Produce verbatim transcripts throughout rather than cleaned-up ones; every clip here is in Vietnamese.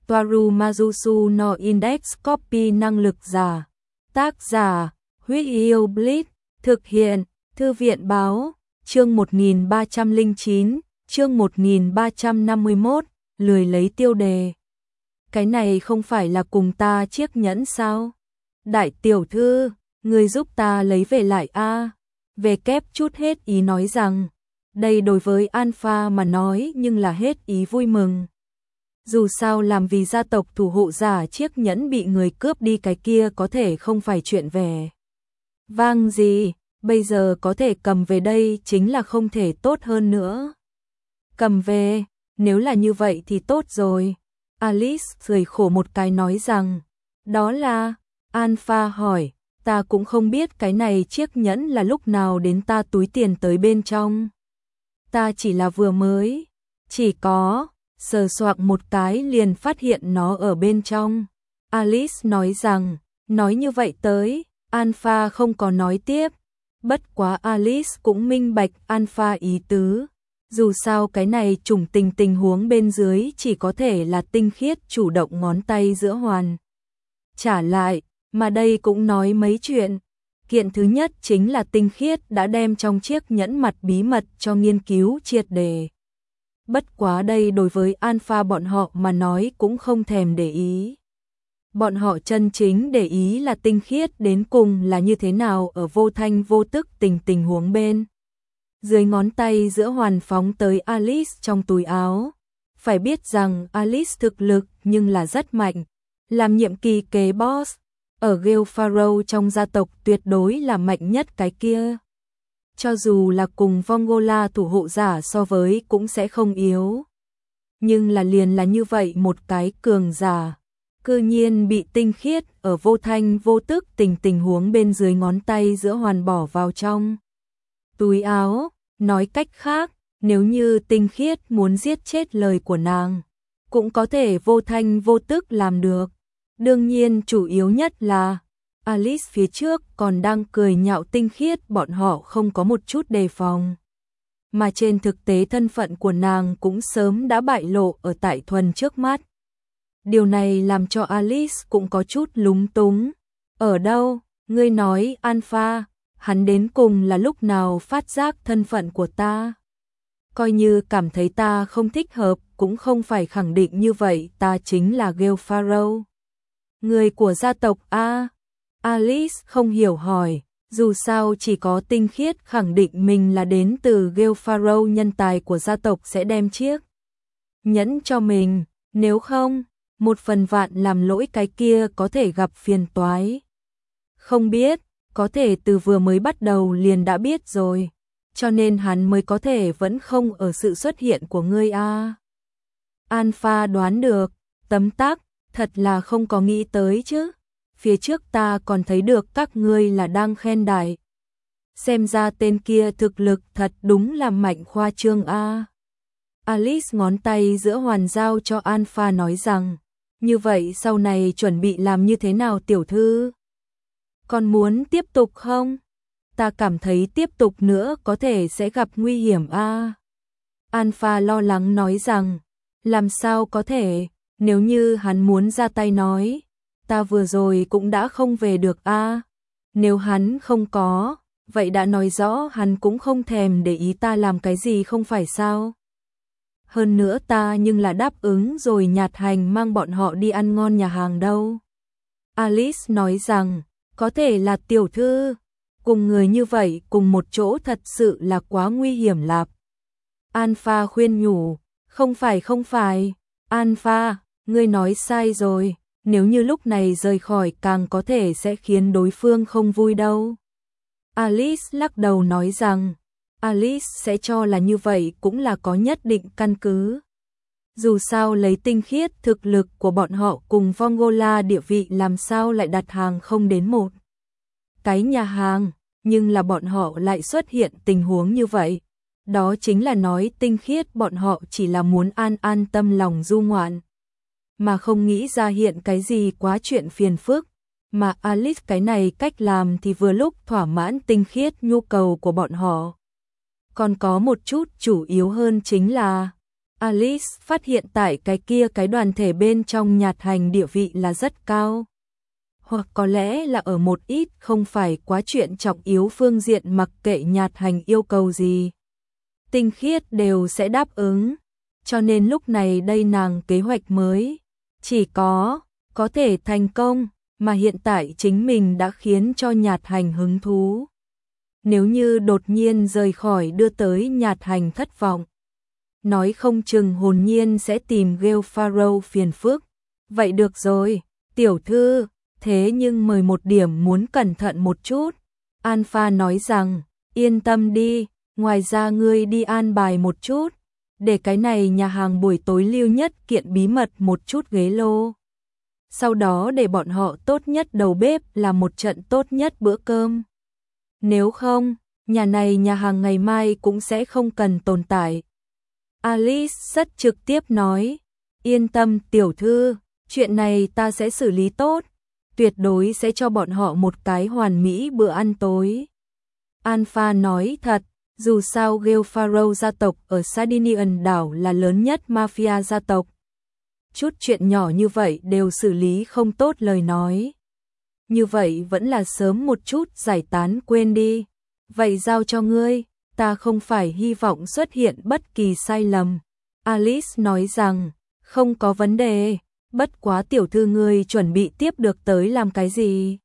Toaru Majusu no Index Copy năng lực giả. Tác giả, Huyết Yêu Blitz, thực hiện, Thư viện Báo, chương một nghìn ba trăm lẻ chín, chương một nghìn ba trăm năm mươi mốt, lười lấy tiêu đề. Cái này không phải là cùng ta chiếc nhẫn sao? Đại tiểu thư, người giúp ta lấy về lại a. Về kép chút hết ý nói rằng, đây đối với Alpha mà nói nhưng là hết ý vui mừng. Dù sao làm vì gia tộc thủ hộ giả chiếc nhẫn bị người cướp đi cái kia có thể không phải chuyện vẻ vang gì, bây giờ có thể cầm về đây chính là không thể tốt hơn nữa. Cầm về, nếu là như vậy thì tốt rồi. Alice cười khổ một cái nói rằng, đó là, Alpha hỏi, ta cũng không biết cái này chiếc nhẫn là lúc nào đến ta túi tiền tới bên trong. Ta chỉ là vừa mới, chỉ có, sờ soạng một cái liền phát hiện nó ở bên trong. Alice nói rằng, nói như vậy tới, Alpha không có nói tiếp. Bất quá Alice cũng minh bạch Alpha ý tứ. Dù sao cái này trùng tình tình huống bên dưới chỉ có thể là tinh khiết chủ động ngón tay giữa hoàn. Trả lại, mà đây cũng nói mấy chuyện. Kiện thứ nhất chính là tinh khiết đã đem trong chiếc nhẫn mặt bí mật cho nghiên cứu triệt đề. Bất quá đây đối với Alpha bọn họ mà nói cũng không thèm để ý. Bọn họ chân chính để ý là tinh khiết đến cùng là như thế nào ở vô thanh vô tức tình tình huống bên. Dưới ngón tay giữa hoàn phóng tới Alice trong túi áo. Phải biết rằng Alice thực lực nhưng là rất mạnh. Làm nhiệm kỳ kế boss. Ở Gale Pharaoh trong gia tộc tuyệt đối là mạnh nhất cái kia. Cho dù là cùng Vongola thủ hộ giả so với cũng sẽ không yếu. Nhưng là liền là như vậy một cái cường giả. Cư nhiên bị tinh khiết ở vô thanh vô tức tình tình huống bên dưới ngón tay giữa hoàn bỏ vào trong túi áo. Nói cách khác, nếu như tinh khiết muốn giết chết lời của nàng, cũng có thể vô thanh vô tức làm được. Đương nhiên chủ yếu nhất là Alice phía trước còn đang cười nhạo tinh khiết bọn họ không có một chút đề phòng. Mà trên thực tế thân phận của nàng cũng sớm đã bại lộ ở tại Thuần trước mắt. Điều này làm cho Alice cũng có chút lúng túng. Ở đâu, ngươi nói Alpha, hắn đến cùng là lúc nào phát giác thân phận của ta? Coi như cảm thấy ta không thích hợp, cũng không phải khẳng định như vậy ta chính là Gale Pharaoh. Người của gia tộc A. Alice không hiểu hỏi, dù sao chỉ có tinh khiết khẳng định mình là đến từ Gale Pharaoh nhân tài của gia tộc sẽ đem chiếc nhẫn cho mình, nếu không, một phần vạn làm lỗi cái kia có thể gặp phiền toái. Không biết, có thể từ vừa mới bắt đầu liền đã biết rồi, cho nên hắn mới có thể vẫn không ở sự xuất hiện của ngươi a. Alpha đoán được, tấm tắc, thật là không có nghĩ tới chứ. Phía trước ta còn thấy được các ngươi là đang khen đại. Xem ra tên kia thực lực thật đúng là mạnh khoa trương a. Alice ngón tay giữa hoàn giao cho Alpha nói rằng, như vậy sau này chuẩn bị làm như thế nào tiểu thư? Còn muốn tiếp tục không? Ta cảm thấy tiếp tục nữa có thể sẽ gặp nguy hiểm a. Alpha lo lắng nói rằng, làm sao có thể, nếu như hắn muốn ra tay nói, ta vừa rồi cũng đã không về được a. Nếu hắn không có, vậy đã nói rõ hắn cũng không thèm để ý ta làm cái gì không phải sao? Hơn nữa ta nhưng là đáp ứng rồi nhạt hành mang bọn họ đi ăn ngon nhà hàng đâu. Alice nói rằng, có thể là tiểu thư, cùng người như vậy cùng một chỗ thật sự là quá nguy hiểm lạp. Alpha khuyên nhủ, không phải không phải, Alpha, ngươi nói sai rồi, nếu như lúc này rời khỏi càng có thể sẽ khiến đối phương không vui đâu. Alice lắc đầu nói rằng, Alice sẽ cho là như vậy cũng là có nhất định căn cứ. Dù sao lấy tinh khiết thực lực của bọn họ cùng Vongola địa vị làm sao lại đặt hàng không đến một cái nhà hàng, nhưng là bọn họ lại xuất hiện tình huống như vậy. Đó chính là nói tinh khiết bọn họ chỉ là muốn an an tâm lòng du ngoạn, mà không nghĩ ra hiện cái gì quá chuyện phiền phức. Mà Alice cái này cách làm thì vừa lúc thỏa mãn tinh khiết nhu cầu của bọn họ. Còn có một chút chủ yếu hơn chính là Alice phát hiện tại cái kia cái đoàn thể bên trong Nhạt Hành địa vị là rất cao. Hoặc có lẽ là ở một ít không phải quá chuyện trọng yếu phương diện mặc kệ Nhạt Hành yêu cầu gì. Tinh Khiết đều sẽ đáp ứng. Cho nên lúc này đây nàng kế hoạch mới chỉ có có thể thành công, mà hiện tại chính mình đã khiến cho Nhạt Hành hứng thú. Nếu như đột nhiên rời khỏi đưa tới Nhạt Hành thất vọng, nói không chừng hồn nhiên sẽ tìm Gale Farrow phiền phức. Vậy được rồi, tiểu thư, thế nhưng mời một điểm muốn cẩn thận một chút. Alpha nói rằng, yên tâm đi, ngoài ra ngươi đi an bài một chút, để cái này nhà hàng buổi tối lưu nhất kiện bí mật một chút ghế lô. Sau đó để bọn họ tốt nhất đầu bếp làm một trận tốt nhất bữa cơm. Nếu không, nhà này nhà hàng ngày mai cũng sẽ không cần tồn tại. Alice rất trực tiếp nói, yên tâm tiểu thư, chuyện này ta sẽ xử lý tốt, tuyệt đối sẽ cho bọn họ một cái hoàn mỹ bữa ăn tối. Alpha nói thật, dù sao Gale Farrow gia tộc ở Sardinian đảo là lớn nhất mafia gia tộc. Chút chuyện nhỏ như vậy đều xử lý không tốt lời nói. Như vậy vẫn là sớm một chút giải tán quên đi. Vậy giao cho ngươi, ta không phải hy vọng xuất hiện bất kỳ sai lầm. Alice nói rằng, không có vấn đề, bất quá tiểu thư ngươi chuẩn bị tiếp được tới làm cái gì?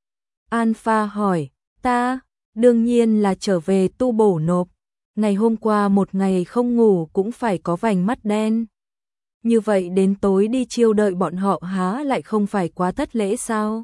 Alpha hỏi, ta, đương nhiên là trở về tu bổ nộp. Ngày hôm qua một ngày không ngủ cũng phải có vành mắt đen. Như vậy đến tối đi chiêu đợi bọn họ há lại không phải quá thất lễ sao?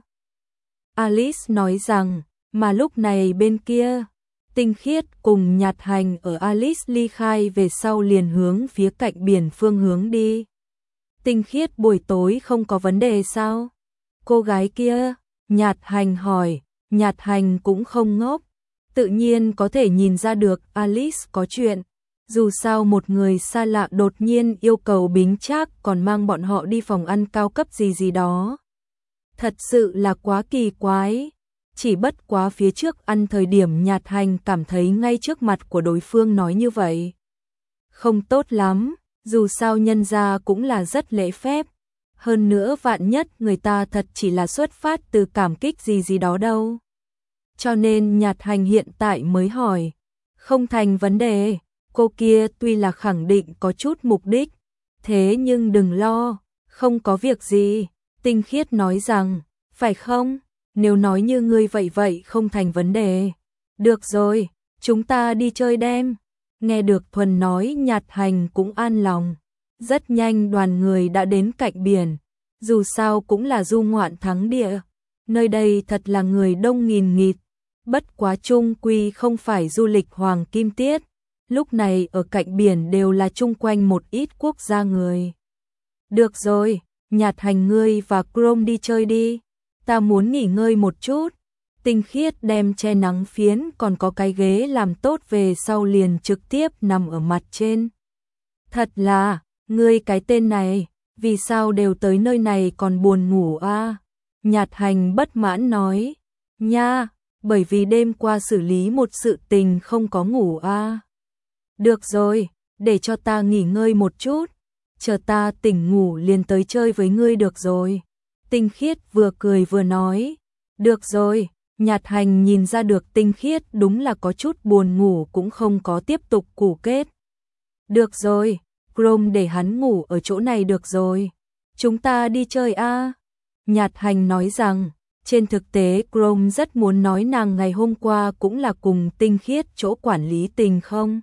Alice nói rằng, mà lúc này bên kia, Tinh Khiết cùng Nhạt Hành ở Alice ly khai về sau liền hướng phía cạnh biển phương hướng đi. Tinh Khiết buổi tối không có vấn đề sao? Cô gái kia, Nhạt Hành hỏi, Nhạt Hành cũng không ngốc, tự nhiên có thể nhìn ra được Alice có chuyện. Dù sao một người xa lạ đột nhiên yêu cầu Bính Trác còn mang bọn họ đi phòng ăn cao cấp gì gì đó. Thật sự là quá kỳ quái. Chỉ bất quá phía trước ăn thời điểm Nhạt Hành cảm thấy ngay trước mặt của đối phương nói như vậy không tốt lắm, dù sao nhân gia cũng là rất lễ phép. Hơn nữa vạn nhất người ta thật chỉ là xuất phát từ cảm kích gì gì đó đâu. Cho nên Nhạt Hành hiện tại mới hỏi, không thành vấn đề. Cô kia tuy là khẳng định có chút mục đích, thế nhưng đừng lo, không có việc gì. Tinh Khiết nói rằng, phải không? Nếu nói như ngươi vậy vậy không thành vấn đề. Được rồi, chúng ta đi chơi đêm. Nghe được Thuần nói Nhạt Hành cũng an lòng. Rất nhanh đoàn người đã đến cạnh biển. Dù sao cũng là du ngoạn thắng địa. Nơi đây thật là người đông nghìn nghịt. Bất quá chung quy không phải du lịch hoàng kim tiết. Lúc này ở cạnh biển đều là chung quanh một ít quốc gia người. Được rồi, Nhạt Hành ngươi và Chrome đi chơi đi. Ta muốn nghỉ ngơi một chút. Tinh Khiết đem che nắng phiến còn có cái ghế làm tốt về sau liền trực tiếp nằm ở mặt trên. Thật là, ngươi cái tên này, vì sao đều tới nơi này còn buồn ngủ a? À? Nhạt Hành bất mãn nói, nha, bởi vì đêm qua xử lý một sự tình không có ngủ a. À? Được rồi, để cho ta nghỉ ngơi một chút, chờ ta tỉnh ngủ liền tới chơi với ngươi được rồi. Tinh Khiết vừa cười vừa nói, được rồi. Nhạt Hành nhìn ra được Tinh Khiết đúng là có chút buồn ngủ cũng không có tiếp tục củ kết. Được rồi, Chrome để hắn ngủ ở chỗ này được rồi. Chúng ta đi chơi a. À? Nhạt Hành nói rằng, trên thực tế Chrome rất muốn nói nàng ngày hôm qua cũng là cùng Tinh Khiết chỗ quản lý tình không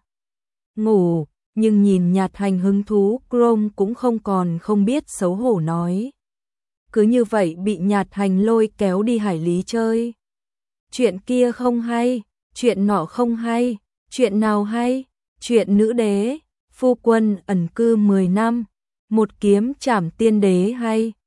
ngủ, nhưng nhìn Nhạt Hành hứng thú Chrome cũng không còn không biết xấu hổ nói. Cứ như vậy bị Nhạt Hành lôi kéo đi hải lý chơi. Chuyện kia không hay, chuyện nọ không hay, chuyện nào hay, chuyện nữ đế, phu quân ẩn cư mười năm, một kiếm trảm tiên đế hay.